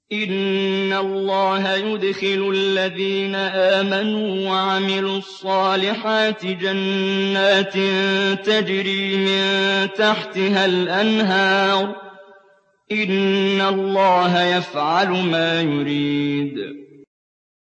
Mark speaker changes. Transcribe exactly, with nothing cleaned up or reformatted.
Speaker 1: إِنَّ اللَّهَ يُدْخِلُ الَّذِينَ آمَنُوا وَعَمِلُوا الصَّالِحَاتِ جَنَّاتٍ تَجْرِي مِن تَحْتِهَا الْأَنْهَارُ ۚ إِنَّ اللَّهَ يَفْعَلُ مَا يُرِيدُ